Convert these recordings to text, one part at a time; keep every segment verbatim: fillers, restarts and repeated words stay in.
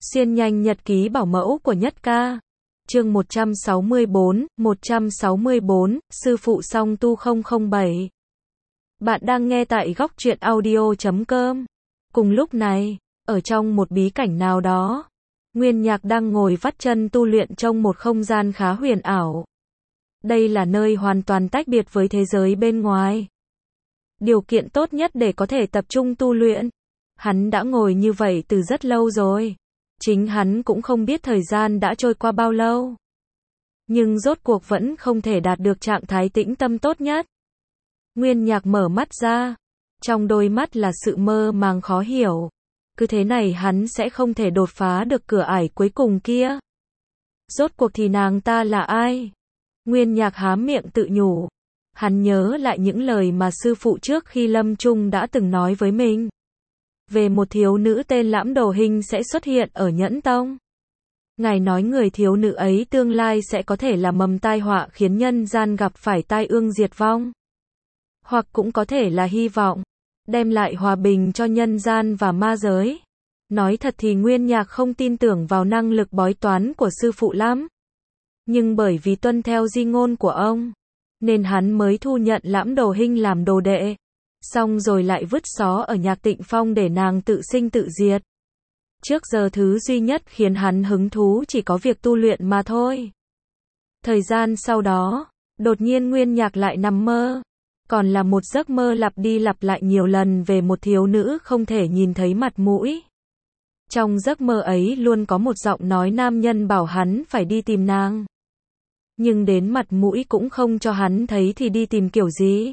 Xuyên nhanh nhật ký bảo mẫu của Nhất Ca. Chương một trăm sáu mươi bốn, một trăm sáu mươi bốn, sư phụ song tu không không bảy. Bạn đang nghe tại góc truyện audio chấm com. Cùng lúc này, ở trong một bí cảnh nào đó, Nguyên Nhạc đang ngồi vắt chân tu luyện trong một không gian khá huyền ảo. Đây là nơi hoàn toàn tách biệt với thế giới bên ngoài. Điều kiện tốt nhất để có thể tập trung tu luyện. Hắn đã ngồi như vậy từ rất lâu rồi. Chính hắn cũng không biết thời gian đã trôi qua bao lâu. Nhưng rốt cuộc vẫn không thể đạt được trạng thái tĩnh tâm tốt nhất. Nguyên Nhạc mở mắt ra. Trong đôi mắt là sự mơ màng khó hiểu. Cứ thế này hắn sẽ không thể đột phá được cửa ải cuối cùng kia. Rốt cuộc thì nàng ta là ai? Nguyên Nhạc há miệng tự nhủ. Hắn nhớ lại những lời mà sư phụ trước khi lâm chung đã từng nói với mình. Về một thiếu nữ tên Lãm Đồ Hinh sẽ xuất hiện ở Nhẫn Tông. Ngài nói người thiếu nữ ấy tương lai sẽ có thể là mầm tai họa khiến nhân gian gặp phải tai ương diệt vong. Hoặc cũng có thể là hy vọng, đem lại hòa bình cho nhân gian và ma giới. Nói thật thì Nguyên Nhạc không tin tưởng vào năng lực bói toán của sư phụ lắm. Nhưng bởi vì tuân theo di ngôn của ông, nên hắn mới thu nhận Lãm Đồ Hinh làm đồ đệ. Xong rồi lại vứt xó ở Nhạc Tịnh Phong để nàng tự sinh tự diệt. Trước giờ thứ duy nhất khiến hắn hứng thú chỉ có việc tu luyện mà thôi. Thời gian sau đó, đột nhiên Nguyên Nhạc lại nằm mơ. Còn là một giấc mơ lặp đi lặp lại nhiều lần về một thiếu nữ không thể nhìn thấy mặt mũi. Trong giấc mơ ấy luôn có một giọng nói nam nhân bảo hắn phải đi tìm nàng. Nhưng đến mặt mũi cũng không cho hắn thấy thì đi tìm kiểu gì.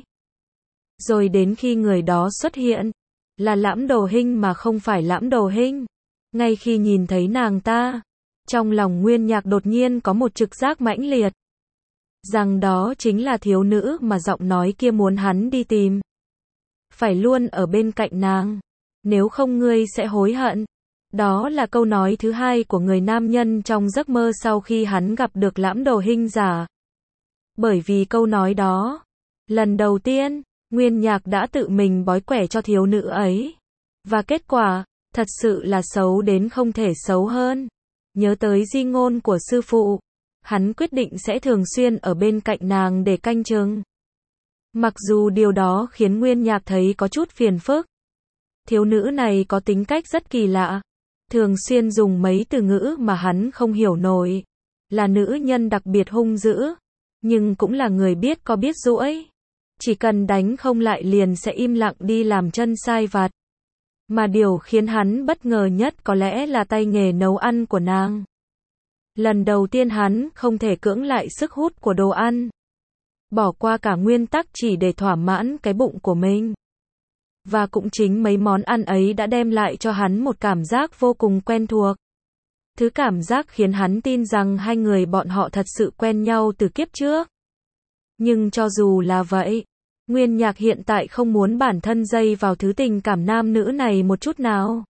Rồi đến khi người đó xuất hiện, là Lãm Đồ Hinh mà không phải Lãm Đồ Hinh. Ngay khi nhìn thấy nàng ta, trong lòng Nguyên Nhạc đột nhiên có một trực giác mãnh liệt. Rằng đó chính là thiếu nữ mà giọng nói kia muốn hắn đi tìm. Phải luôn ở bên cạnh nàng. Nếu không ngươi sẽ hối hận. Đó là câu nói thứ hai của người nam nhân trong giấc mơ sau khi hắn gặp được Lãm Đồ Hinh giả. Bởi vì câu nói đó, lần đầu tiên, Nguyên Nhạc đã tự mình bói quẻ cho thiếu nữ ấy. Và kết quả, thật sự là xấu đến không thể xấu hơn. Nhớ tới di ngôn của sư phụ, hắn quyết định sẽ thường xuyên ở bên cạnh nàng để canh chừng. Mặc dù điều đó khiến Nguyên Nhạc thấy có chút phiền phức. Thiếu nữ này có tính cách rất kỳ lạ. Thường xuyên dùng mấy từ ngữ mà hắn không hiểu nổi. Là nữ nhân đặc biệt hung dữ. Nhưng cũng là người biết có biết duỗi. Chỉ cần đánh không lại liền sẽ im lặng đi làm chân sai vặt. Mà điều khiến hắn bất ngờ nhất có lẽ là tay nghề nấu ăn của nàng. Lần đầu tiên hắn không thể cưỡng lại sức hút của đồ ăn. Bỏ qua cả nguyên tắc chỉ để thỏa mãn cái bụng của mình. Và cũng chính mấy món ăn ấy đã đem lại cho hắn một cảm giác vô cùng quen thuộc. Thứ cảm giác khiến hắn tin rằng hai người bọn họ thật sự quen nhau từ kiếp trước. Nhưng cho dù là vậy, Nguyên Nhạc hiện tại không muốn bản thân dây vào thứ tình cảm nam nữ này một chút nào.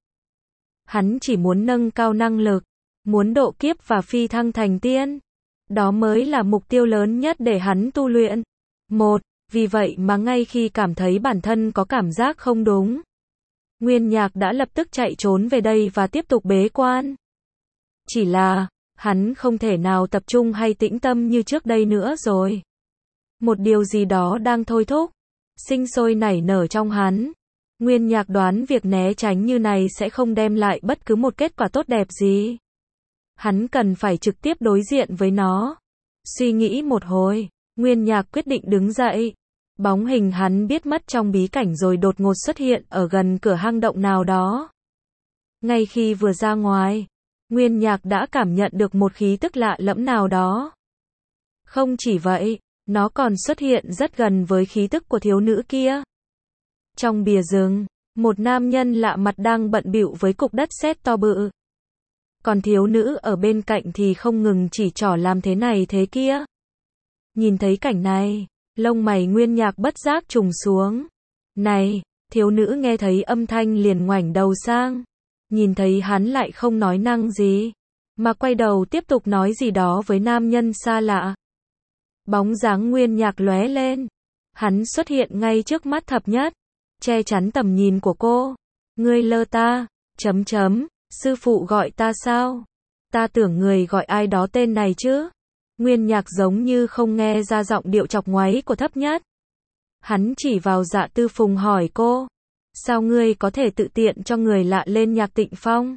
Hắn chỉ muốn nâng cao năng lực, muốn độ kiếp và phi thăng thành tiên. Đó mới là mục tiêu lớn nhất để hắn tu luyện. Một, vì vậy mà ngay khi cảm thấy bản thân có cảm giác không đúng, Nguyên Nhạc đã lập tức chạy trốn về đây và tiếp tục bế quan. Chỉ là, hắn không thể nào tập trung hay tĩnh tâm như trước đây nữa rồi. Một điều gì đó đang thôi thúc, sinh sôi nảy nở trong hắn. Nguyên Nhạc đoán việc né tránh như này sẽ không đem lại bất cứ một kết quả tốt đẹp gì. Hắn cần phải trực tiếp đối diện với nó. Suy nghĩ một hồi, Nguyên Nhạc quyết định đứng dậy. Bóng hình hắn biết mất trong bí cảnh rồi đột ngột xuất hiện ở gần cửa hang động nào đó. Ngay khi vừa ra ngoài, Nguyên Nhạc đã cảm nhận được một khí tức lạ lẫm nào đó. Không chỉ vậy, nó còn xuất hiện rất gần với khí tức của thiếu nữ kia. Trong bìa rừng, một nam nhân lạ mặt đang bận bịu với cục đất sét to bự. Còn thiếu nữ ở bên cạnh thì không ngừng chỉ trỏ làm thế này thế kia. Nhìn thấy cảnh này, lông mày Nguyên Nhạc bất giác trùng xuống. Này, thiếu nữ nghe thấy âm thanh liền ngoảnh đầu sang. Nhìn thấy hắn lại không nói năng gì, mà quay đầu tiếp tục nói gì đó với nam nhân xa lạ. Bóng dáng Nguyên Nhạc lóe lên. Hắn xuất hiện ngay trước mắt Thập Nhất, che chắn tầm nhìn của cô. Ngươi lơ ta, chấm chấm, Sư phụ gọi ta sao? Ta tưởng người gọi ai đó tên này chứ. Nguyên Nhạc giống như không nghe ra giọng điệu chọc ngoáy của Thấp Nhất. Hắn chỉ vào Dạ Tư Phùng hỏi cô. Sao ngươi có thể tự tiện cho người lạ lên nhạc Tịnh Phong?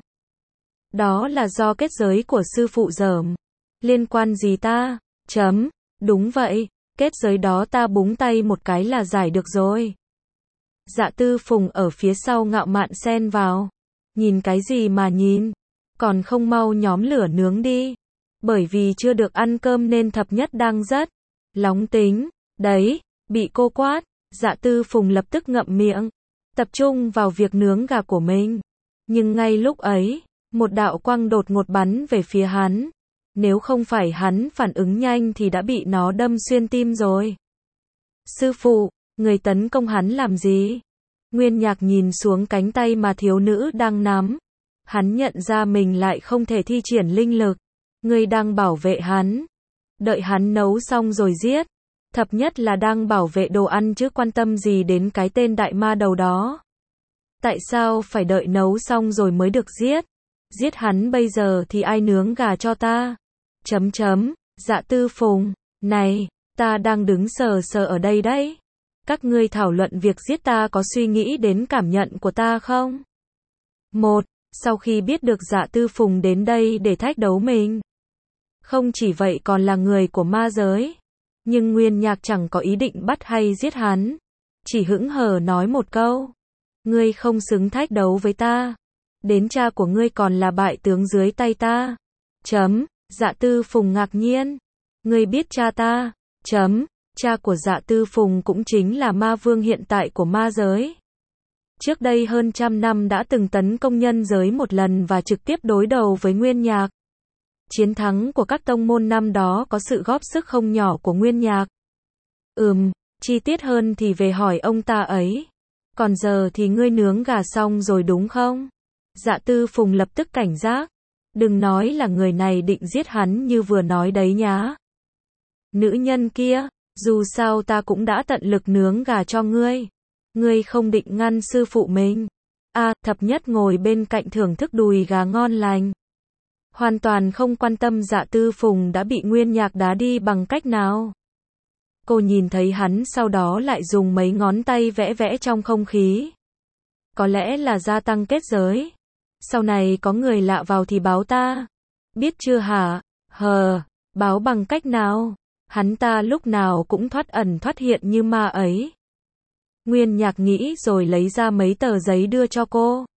Đó là do kết giới của sư phụ dởm. Liên quan gì ta? Chấm. Đúng vậy, kết giới đó ta búng tay một cái là giải được rồi. Dạ Tư Phùng ở phía sau ngạo mạn xen vào. Nhìn cái gì mà nhìn? Còn không mau nhóm lửa nướng đi. Bởi vì chưa được ăn cơm nên Thập Nhất đang rất lóng tính. Đấy, bị cô quát, Dạ Tư Phùng lập tức ngậm miệng, tập trung vào việc nướng gà của mình. Nhưng ngay lúc ấy, một đạo quang đột ngột bắn về phía hắn. Nếu không phải hắn phản ứng nhanh thì đã bị nó đâm xuyên tim rồi. Sư phụ, người tấn công hắn làm gì? Nguyên Nhạc nhìn xuống cánh tay mà thiếu nữ đang nắm. Hắn nhận ra mình lại không thể thi triển linh lực. Ngươi đang bảo vệ hắn. Đợi hắn nấu xong rồi giết. Thập Nhất là đang bảo vệ đồ ăn chứ quan tâm gì đến cái tên đại ma đầu đó. Tại sao phải đợi nấu xong rồi mới được giết? Giết hắn bây giờ thì ai nướng gà cho ta? Chấm chấm, Dạ Tư Phùng, này, ta đang đứng sờ sờ ở đây đấy. Các ngươi thảo luận việc giết ta có suy nghĩ đến cảm nhận của ta không? Một, sau khi biết được Dạ Tư Phùng đến đây để thách đấu mình. Không chỉ vậy còn là người của ma giới. Nhưng Nguyên Nhạc chẳng có ý định bắt hay giết hắn. Chỉ hững hờ nói một câu. Ngươi không xứng thách đấu với ta. Đến cha của ngươi còn là bại tướng dưới tay ta. Chấm, Dạ Tư Phùng ngạc nhiên. Ngươi biết cha ta. Chấm, cha của Dạ Tư Phùng cũng chính là ma vương hiện tại của ma giới. Trước đây hơn trăm năm đã từng tấn công nhân giới một lần và trực tiếp đối đầu với Nguyên Nhạc. Chiến thắng của các tông môn năm đó có sự góp sức không nhỏ của Nguyên Nhạc. Ừm, chi tiết hơn thì về hỏi ông ta ấy. Còn giờ thì ngươi nướng gà xong rồi đúng không? Dạ Tư Phùng lập tức cảnh giác. Đừng nói là người này định giết hắn như vừa nói đấy nhá. Nữ nhân kia, dù sao ta cũng đã tận lực nướng gà cho ngươi. Ngươi không định ngăn sư phụ mình. À, Thập Nhất ngồi bên cạnh thưởng thức đùi gà ngon lành. Hoàn toàn không quan tâm Dạ Tư Phùng đã bị Nguyên Nhạc đá đi bằng cách nào. Cô nhìn thấy hắn sau đó lại dùng mấy ngón tay vẽ vẽ trong không khí. Có lẽ là gia tăng kết giới. Sau này có người lạ vào thì báo ta. Biết chưa hả? Hờ, báo bằng cách nào? Hắn ta lúc nào cũng thoát ẩn thoát hiện như ma ấy. Nguyên Nhạc nghĩ rồi lấy ra mấy tờ giấy đưa cho cô.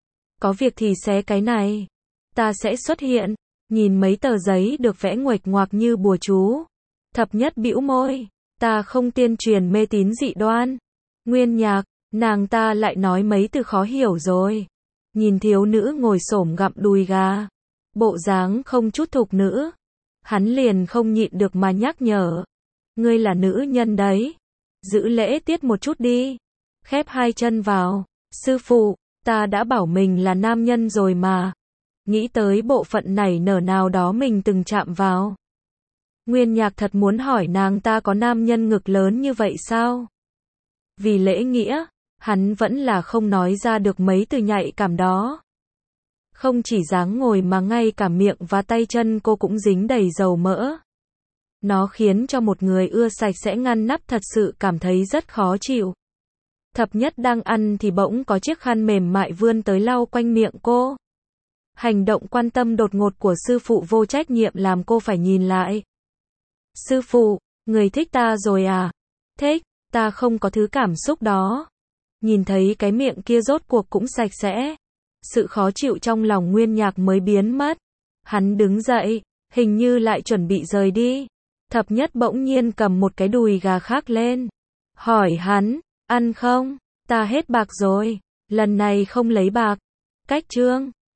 Có việc thì xé cái này. Ta sẽ xuất hiện. Nhìn mấy tờ giấy được vẽ nguệch ngoạc như bùa chú. Thập Nhất bĩu môi. Ta không tiên truyền mê tín dị đoan. Nguyên Nhạc, nàng ta lại nói mấy từ khó hiểu rồi. Nhìn thiếu nữ ngồi xổm gặm đùi gà. Bộ dáng không chút thục nữ. Hắn liền không nhịn được mà nhắc nhở. Ngươi là nữ nhân đấy. Giữ lễ tiết một chút đi. Khép hai chân vào. Sư phụ, ta đã bảo mình là nam nhân rồi mà. Nghĩ tới bộ phận nảy nở nào đó mình từng chạm vào. Nguyên Nhạc thật muốn hỏi nàng ta có nam nhân ngực lớn như vậy sao? Vì lễ nghĩa, hắn vẫn là không nói ra được mấy từ nhạy cảm đó. Không chỉ dáng ngồi mà ngay cả miệng và tay chân cô cũng dính đầy dầu mỡ. Nó khiến cho một người ưa sạch sẽ ngăn nắp thật sự cảm thấy rất khó chịu. Thập Nhất đang ăn thì bỗng có chiếc khăn mềm mại vươn tới lau quanh miệng cô. Hành động quan tâm đột ngột của sư phụ vô trách nhiệm làm cô phải nhìn lại. Sư phụ, người thích ta rồi à? Thích, ta không có thứ cảm xúc đó. Nhìn thấy cái miệng kia rốt cuộc cũng sạch sẽ. Sự khó chịu trong lòng Nguyên Nhạc mới biến mất. Hắn đứng dậy, hình như lại chuẩn bị rời đi. Thập Nhất bỗng nhiên cầm một cái đùi gà khác lên. Hỏi hắn, ăn không? Ta hết bạc rồi. Lần này không lấy bạc. Cách trương.